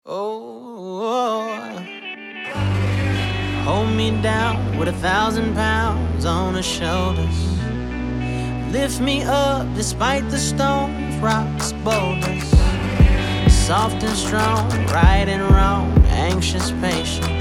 Oh, hold me down with 1,000 pounds on her shoulders. Lift me up despite the stones, rocks, boulders. Soft and strong, right and wrong, anxious, patient.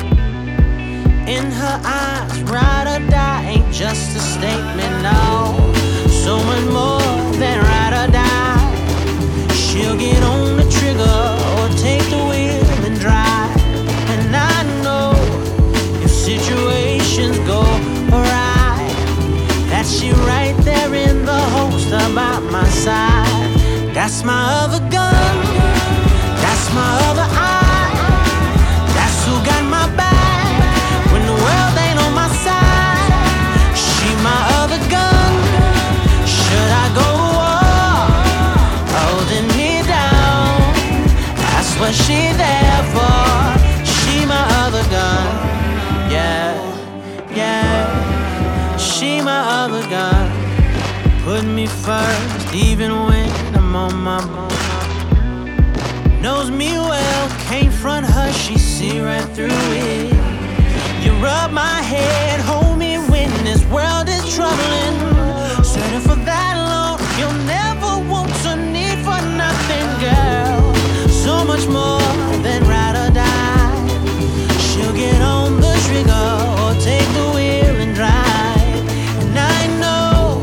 In her eyes, ride or die ain't just a statement, no. So much more than ride or die. She'll get on the trigger or take the wheel and drive. And I know if situations go awry, that she right there in the holster by my side. That's my other gun, that's my other eye. That's who got my back when the world ain't on my side. She my other gun, should I go to war, holding me down. That's what she there for. She my other gun, yeah, yeah. She my other gun. Put me first, even when I'm on my bone. Knows me well, can't front her, she see right through it. You rub my head, hold me when this world is troubling. Certain for that long, you'll never want to need for nothing, girl. So much more than ride or die. She'll get on the trigger or take the wheel and drive. And I know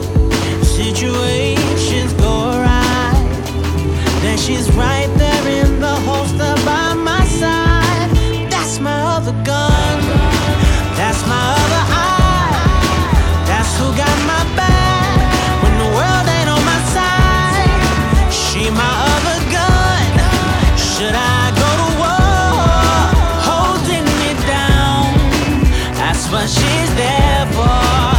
situations go awry, then she's right there in the holster by my side. That's my other gun, that's my other eye. That's who got my back when the world ain't on my side. She my other gun, should I go to war, holding me down. That's what she's there for.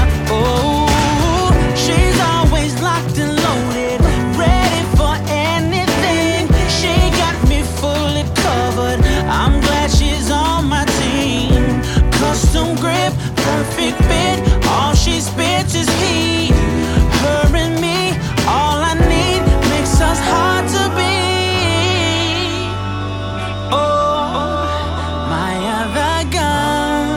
Oh, she's always locked and loaded, ready for anything. She got me fully covered, I'm glad she's on my team. Custom grip, perfect fit, all she spits is heat. Her and me, all I need, makes us hard to beat. Oh, my other gun.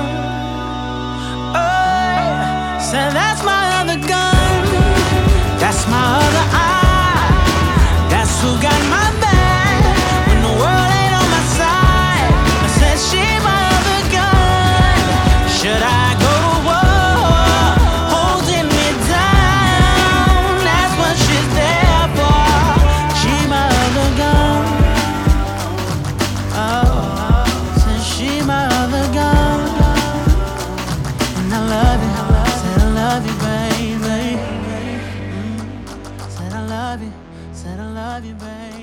Oh, so that's my other gun, that's my other eye. That's who got my back when the world ain't on my side. I said she my other gun, should I go to war, holding me down. That's what she's there for. She my other gun. Oh, said she my other gun. And I love you, said I love you, baby. Said I love you, said I love you, baby.